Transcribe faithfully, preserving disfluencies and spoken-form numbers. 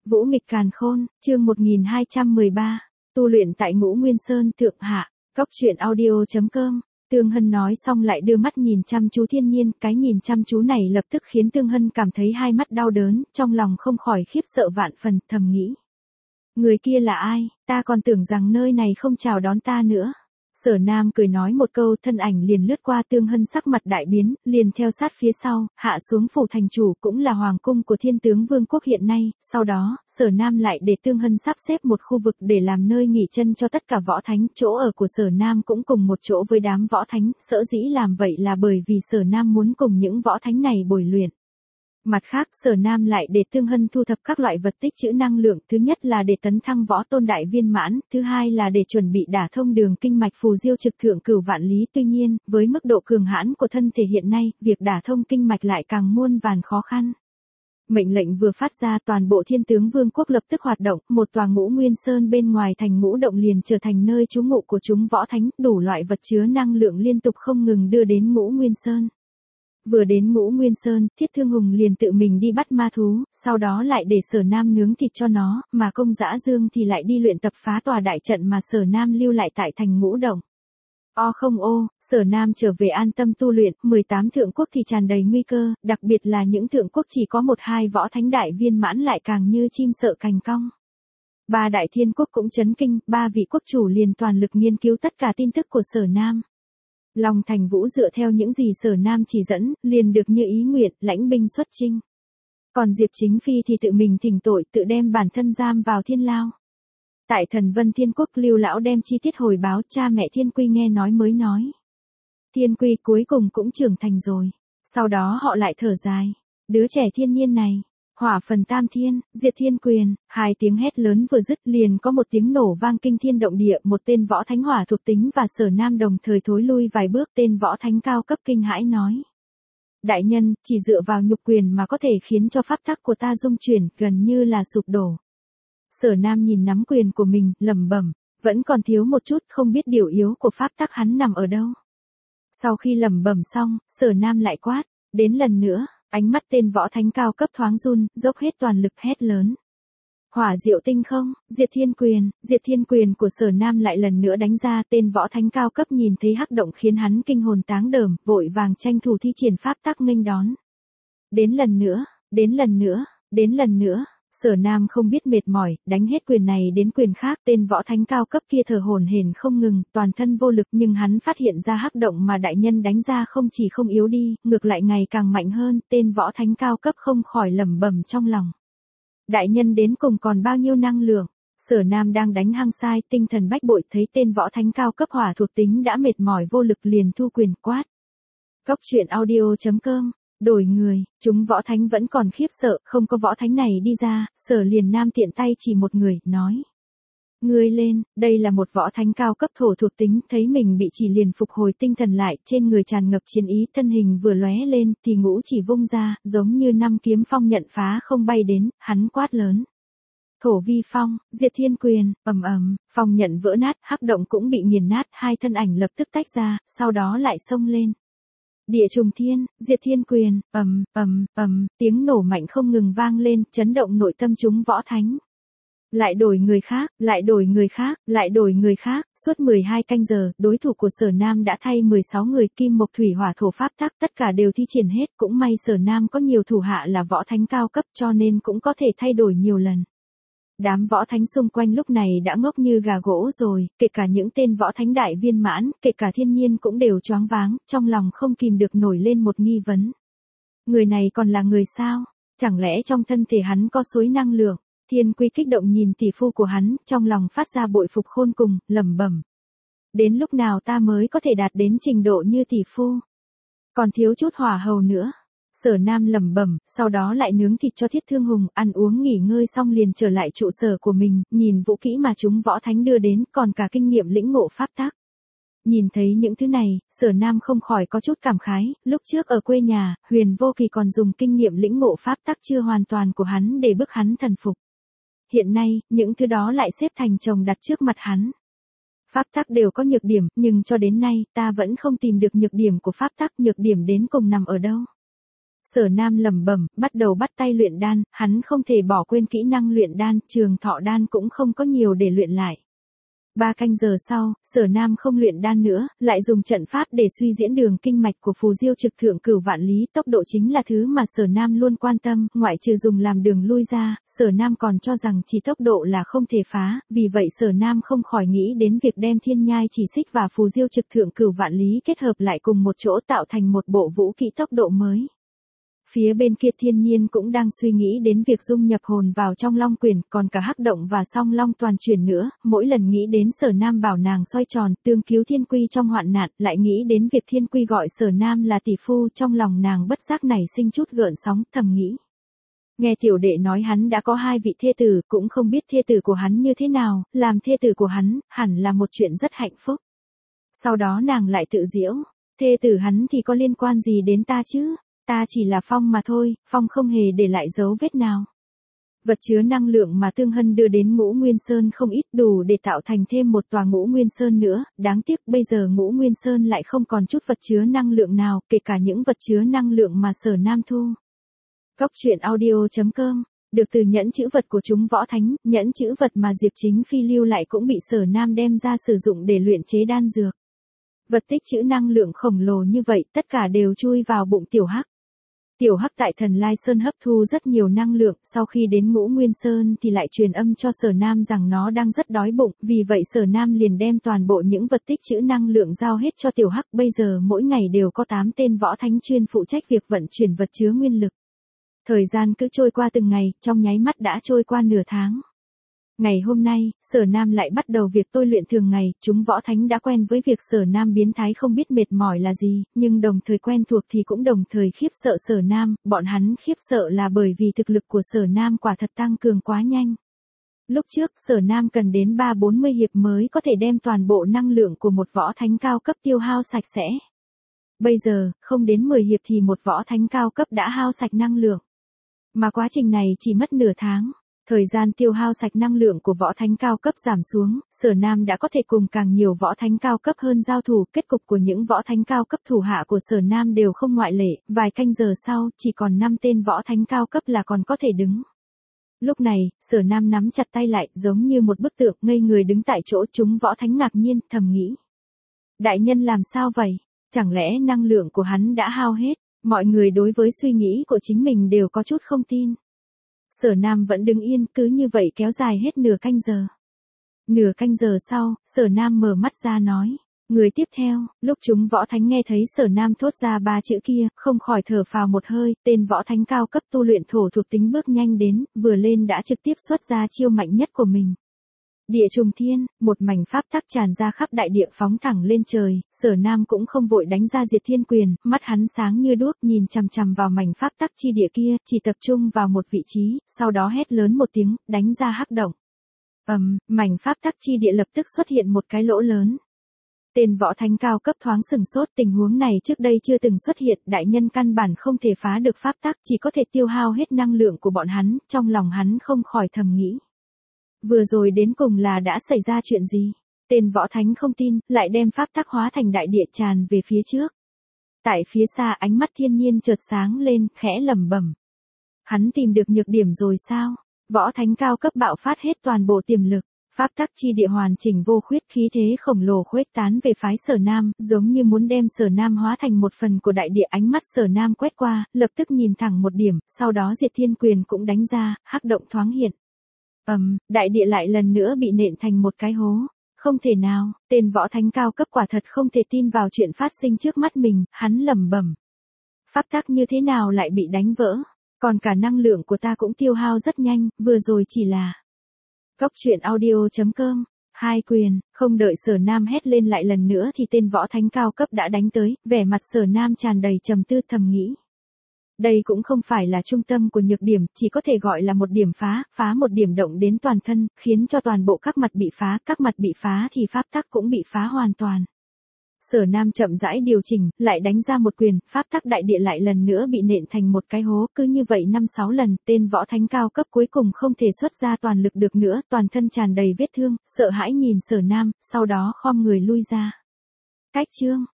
Vũ nghịch càn khôn, chương một nghìn hai trăm mười ba, tu luyện tại Ngũ Nguyên Sơn thượng hạ, góc truyện audio chấm com. Tương Hân nói xong lại đưa mắt nhìn chăm chú Thiên Nhiên, cái nhìn chăm chú này lập tức khiến Tương Hân cảm thấy hai mắt đau đớn, trong lòng không khỏi khiếp sợ vạn phần, thầm nghĩ. Người kia là ai, ta còn tưởng rằng nơi này không chào đón ta nữa. Sở Nam cười nói một câu, thân ảnh liền lướt qua. Tương Hân sắc mặt đại biến, liền theo sát phía sau, hạ xuống phủ thành chủ, cũng là hoàng cung của Thiên Tướng Vương quốc hiện nay. Sau đó, Sở Nam lại để Tương Hân sắp xếp một khu vực để làm nơi nghỉ chân cho tất cả võ thánh. Chỗ ở của Sở Nam cũng cùng một chỗ với đám võ thánh, sở dĩ làm vậy là bởi vì Sở Nam muốn cùng những võ thánh này bồi luyện. Mặt khác, Sở Nam lại để Tương Hân thu thập các loại vật tích trữ năng lượng, thứ nhất là để tấn thăng võ tôn đại viên mãn, thứ hai là để chuẩn bị đả thông đường kinh mạch phù diêu trực thượng cửu vạn lý. Tuy nhiên, với mức độ cường hãn của thân thể hiện nay, việc đả thông kinh mạch lại càng muôn vàn khó khăn. Mệnh lệnh vừa phát ra, toàn bộ Thiên Tướng Vương quốc lập tức hoạt động, một tòa Ngũ Nguyên Sơn bên ngoài thành Ngũ Động liền trở thành nơi trú ngụ của chúng võ thánh, đủ loại vật chứa năng lượng liên tục không ngừng đưa đến Ngũ Nguyên Sơn. Vừa đến Ngũ Nguyên Sơn, Thiết Thương Hùng liền tự mình đi bắt ma thú, sau đó lại để Sở Nam nướng thịt cho nó, mà Công Dã Dương thì lại đi luyện tập phá tòa đại trận mà Sở Nam lưu lại tại thành Ngũ Động. O không ô, Sở Nam trở về an tâm tu luyện, mười tám thượng quốc thì tràn đầy nguy cơ, đặc biệt là những thượng quốc chỉ có một hai võ thánh đại viên mãn lại càng như chim sợ cành cong. Ba đại thiên quốc cũng chấn kinh, ba vị quốc chủ liền toàn lực nghiên cứu tất cả tin tức của Sở Nam. Long Thành Vũ dựa theo những gì Sở Nam chỉ dẫn, liền được như ý nguyện, lãnh binh xuất chinh. Còn Diệp Chính Phi thì tự mình thỉnh tội, tự đem bản thân giam vào thiên lao. Tại Thần Vân Thiên Quốc, Lưu lão đem chi tiết hồi báo, cha mẹ Thiên Quy nghe nói mới nói. Thiên Quy cuối cùng cũng trưởng thành rồi. Sau đó họ lại thở dài. Đứa trẻ Thiên Nhiên này. Hỏa phần tam thiên, diệt thiên quyền, hai tiếng hét lớn vừa dứt liền có một tiếng nổ vang kinh thiên động địa, một tên võ thánh hỏa thuộc tính và Sở Nam đồng thời thối lui vài bước. Tên võ thánh cao cấp kinh hãi nói. Đại nhân, chỉ dựa vào nhục quyền mà có thể khiến cho pháp tắc của ta rung chuyển, gần như là sụp đổ. Sở Nam nhìn nắm quyền của mình, lẩm bẩm, vẫn còn thiếu một chút, không biết điều yếu của pháp tắc hắn nằm ở đâu. Sau khi lẩm bẩm xong, Sở Nam lại quát, đến lần nữa. Ánh mắt tên võ thánh cao cấp thoáng run, dốc hết toàn lực hét lớn. Hỏa diệu tinh không, diệt thiên quyền, diệt thiên quyền của Sở Nam lại lần nữa đánh ra. Tên võ thánh cao cấp nhìn thấy hắc động khiến hắn kinh hồn táng đờm, vội vàng tranh thủ thi triển pháp tắc nghênh đón. Đến lần nữa, đến lần nữa, đến lần nữa. Sở Nam không biết mệt mỏi, đánh hết quyền này đến quyền khác. Tên võ thánh cao cấp kia thở hổn hển không ngừng, toàn thân vô lực, nhưng hắn phát hiện ra hắc động mà đại nhân đánh ra không chỉ không yếu đi, ngược lại ngày càng mạnh hơn. Tên võ thánh cao cấp không khỏi lẩm bẩm trong lòng. Đại nhân đến cùng còn bao nhiêu năng lượng? Sở Nam đang đánh hăng sai, tinh thần bách bội, thấy tên võ thánh cao cấp hỏa thuộc tính đã mệt mỏi vô lực liền thu quyền quát. Góc truyện audio chấm com. Đổi người, chúng võ thánh vẫn còn khiếp sợ, không có võ thánh này đi ra, Sở liền Nam tiện tay chỉ một người, nói. Ngươi lên, đây là một võ thánh cao cấp thổ thuộc tính, thấy mình bị chỉ liền phục hồi tinh thần lại, trên người tràn ngập chiến ý, thân hình vừa lóe lên, thì ngũ chỉ vung ra, giống như năm kiếm phong nhận phá không bay đến, hắn quát lớn. Thổ vi phong, diệt thiên quyền, ầm ầm, phong nhận vỡ nát, hắc động cũng bị nghiền nát, hai thân ảnh lập tức tách ra, sau đó lại xông lên. Địa trùng thiên, diệt thiên quyền, ầm, ầm, ầm, tiếng nổ mạnh không ngừng vang lên, chấn động nội tâm chúng võ thánh. Lại đổi người khác, lại đổi người khác, lại đổi người khác, suốt mười hai canh giờ, đối thủ của Sở Nam đã thay mười sáu người, kim mộc thủy hỏa thổ pháp tắc, tất cả đều thi triển hết, cũng may Sở Nam có nhiều thủ hạ là võ thánh cao cấp cho nên cũng có thể thay đổi nhiều lần. Đám võ thánh xung quanh lúc này đã ngốc như gà gỗ rồi, kể cả những tên võ thánh đại viên mãn, kể cả Thiên Nhiên cũng đều choáng váng, trong lòng không kìm được nổi lên một nghi vấn. Người này còn là người sao? Chẳng lẽ trong thân thể hắn có suối năng lượng? Thiên Quy kích động nhìn tỷ phu của hắn, trong lòng phát ra bội phục khôn cùng, lẩm bẩm. Đến lúc nào ta mới có thể đạt đến trình độ như tỷ phu? Còn thiếu chút hỏa hầu nữa. Sở Nam lẩm bẩm, sau đó lại nướng thịt cho Thiết Thương Hùng, ăn uống nghỉ ngơi xong liền trở lại trụ sở của mình, nhìn vũ kỹ mà chúng võ thánh đưa đến, còn cả kinh nghiệm lĩnh ngộ pháp tắc. Nhìn thấy những thứ này, Sở Nam không khỏi có chút cảm khái, lúc trước ở quê nhà, Huyền Vô Kỳ còn dùng kinh nghiệm lĩnh ngộ pháp tắc chưa hoàn toàn của hắn để bức hắn thần phục. Hiện nay, những thứ đó lại xếp thành chồng đặt trước mặt hắn. Pháp tắc đều có nhược điểm, nhưng cho đến nay, ta vẫn không tìm được nhược điểm của pháp tắc, nhược điểm đến cùng nằm ở đâu. Sở Nam lẩm bẩm, bắt đầu bắt tay luyện đan, hắn không thể bỏ quên kỹ năng luyện đan, trường thọ đan cũng không có nhiều để luyện lại. Ba canh giờ sau, Sở Nam không luyện đan nữa, lại dùng trận pháp để suy diễn đường kinh mạch của phù diêu trực thượng cửu vạn lý, tốc độ chính là thứ mà Sở Nam luôn quan tâm, ngoại trừ dùng làm đường lui ra, Sở Nam còn cho rằng chỉ tốc độ là không thể phá, vì vậy Sở Nam không khỏi nghĩ đến việc đem thiên nhai chỉ xích và phù diêu trực thượng cửu vạn lý kết hợp lại cùng một chỗ tạo thành một bộ vũ kỹ tốc độ mới. Phía bên kia Thiên Nhiên cũng đang suy nghĩ đến việc dung nhập hồn vào trong Long Quyền, còn cả Hắc Động và Song Long toàn chuyển nữa, mỗi lần nghĩ đến Sở Nam bảo nàng xoay tròn, tương cứu Thiên Quy trong hoạn nạn, lại nghĩ đến việc Thiên Quy gọi Sở Nam là tỷ phu, trong lòng nàng bất giác nảy sinh chút gợn sóng, thầm nghĩ. Nghe tiểu đệ nói hắn đã có hai vị thê tử, cũng không biết thê tử của hắn như thế nào, làm thê tử của hắn, hẳn là một chuyện rất hạnh phúc. Sau đó nàng lại tự giễu, thê tử hắn thì có liên quan gì đến ta chứ? Ta chỉ là phong mà thôi, phong không hề để lại dấu vết nào. Vật chứa năng lượng mà Tương Hân đưa đến Ngũ Nguyên Sơn không ít, đủ để tạo thành thêm một tòa Ngũ Nguyên Sơn nữa, đáng tiếc bây giờ Ngũ Nguyên Sơn lại không còn chút vật chứa năng lượng nào, kể cả những vật chứa năng lượng mà Sở Nam thu. Cốc truyện audio chấm com, được từ nhẫn chữ vật của chúng võ thánh, nhẫn chữ vật mà Diệp Chính Phi lưu lại cũng bị Sở Nam đem ra sử dụng để luyện chế đan dược. Vật tích trữ năng lượng khổng lồ như vậy, tất cả đều chui vào bụng Tiểu Hắc. Tiểu Hắc tại Thần Lai Sơn hấp thu rất nhiều năng lượng, sau khi đến Ngũ Nguyên Sơn thì lại truyền âm cho Sở Nam rằng nó đang rất đói bụng, vì vậy Sở Nam liền đem toàn bộ những vật tích trữ năng lượng giao hết cho Tiểu Hắc, bây giờ mỗi ngày đều có tám tên võ thánh chuyên phụ trách việc vận chuyển vật chứa nguyên lực. Thời gian cứ trôi qua từng ngày, trong nháy mắt đã trôi qua nửa tháng. Ngày hôm nay, Sở Nam lại bắt đầu việc tôi luyện thường ngày, chúng võ thánh đã quen với việc Sở Nam biến thái không biết mệt mỏi là gì, nhưng đồng thời quen thuộc thì cũng đồng thời khiếp sợ Sở Nam, bọn hắn khiếp sợ là bởi vì thực lực của Sở Nam quả thật tăng cường quá nhanh. Lúc trước Sở Nam cần đến ba bốn mươi hiệp mới có thể đem toàn bộ năng lượng của một võ thánh cao cấp tiêu hao sạch sẽ. Bây giờ, không đến mười hiệp thì một võ thánh cao cấp đã hao sạch năng lượng. Mà quá trình này chỉ mất nửa tháng. Thời gian tiêu hao sạch năng lượng của võ thánh cao cấp giảm xuống, Sở Nam đã có thể cùng càng nhiều võ thánh cao cấp hơn giao thủ, kết cục của những võ thánh cao cấp thủ hạ của Sở Nam đều không ngoại lệ, vài canh giờ sau, chỉ còn năm tên võ thánh cao cấp là còn có thể đứng. Lúc này, Sở Nam nắm chặt tay lại, giống như một bức tượng, ngây người đứng tại chỗ, chúng võ thánh ngạc nhiên, thầm nghĩ. Đại nhân làm sao vậy? Chẳng lẽ năng lượng của hắn đã hao hết? Mọi người đối với suy nghĩ của chính mình đều có chút không tin. Sở Nam vẫn đứng yên, cứ như vậy kéo dài hết nửa canh giờ. Nửa canh giờ sau, Sở Nam mở mắt ra nói. Người tiếp theo, lúc chúng võ thánh nghe thấy Sở Nam thốt ra ba chữ kia, không khỏi thở phào một hơi, tên võ thánh cao cấp tu luyện thổ thuộc tính bước nhanh đến, vừa lên đã trực tiếp xuất ra chiêu mạnh nhất của mình. Địa trùng thiên, một mảnh pháp tắc tràn ra khắp đại địa phóng thẳng lên trời, Sở Nam cũng không vội đánh ra diệt thiên quyền, mắt hắn sáng như đuốc nhìn chằm chằm vào mảnh pháp tắc chi địa kia, chỉ tập trung vào một vị trí, sau đó hét lớn một tiếng, đánh ra hắc động. Ầm, um, mảnh pháp tắc chi địa lập tức xuất hiện một cái lỗ lớn. Tên võ thánh cao cấp thoáng sừng sốt, tình huống này trước đây chưa từng xuất hiện, đại nhân căn bản không thể phá được pháp tắc, chỉ có thể tiêu hao hết năng lượng của bọn hắn, trong lòng hắn không khỏi thầm nghĩ. Vừa rồi đến cùng là đã xảy ra chuyện gì? Tên võ thánh không tin, lại đem pháp tắc hóa thành đại địa tràn về phía trước. Tại phía xa ánh mắt Thiên Nhiên chợt sáng lên, khẽ lẩm bẩm. Hắn tìm được nhược điểm rồi sao? Võ thánh cao cấp bạo phát hết toàn bộ tiềm lực. Pháp tắc chi địa hoàn chỉnh vô khuyết, khí thế khổng lồ khuếch tán về phái Sở Nam, giống như muốn đem Sở Nam hóa thành một phần của đại địa. Ánh mắt Sở Nam quét qua, lập tức nhìn thẳng một điểm, sau đó diệt thiên quyền cũng đánh ra, hắc động thoáng hiện. Ầm, um, đại địa lại lần nữa bị nện thành một cái hố. Không thể nào, tên võ thánh cao cấp quả thật không thể tin vào chuyện phát sinh trước mắt mình, hắn lẩm bẩm. Pháp tắc như thế nào lại bị đánh vỡ? Còn cả năng lượng của ta cũng tiêu hao rất nhanh, vừa rồi chỉ là. Cốc truyện audio chấm com, hai quyền, không đợi Sở Nam hét lên lại lần nữa thì tên võ thánh cao cấp đã đánh tới, vẻ mặt Sở Nam tràn đầy trầm tư, thầm nghĩ. Đây cũng không phải là trung tâm của nhược điểm, chỉ có thể gọi là một điểm phá, phá một điểm động đến toàn thân, khiến cho toàn bộ các mặt bị phá, các mặt bị phá thì pháp tắc cũng bị phá hoàn toàn. Sở Nam chậm rãi điều chỉnh, lại đánh ra một quyền, pháp tắc đại địa lại lần nữa bị nện thành một cái hố, cứ như vậy năm sáu lần, tên võ thánh cao cấp cuối cùng không thể xuất ra toàn lực được nữa, toàn thân tràn đầy vết thương, sợ hãi nhìn Sở Nam, sau đó khom người lui ra. Cách chương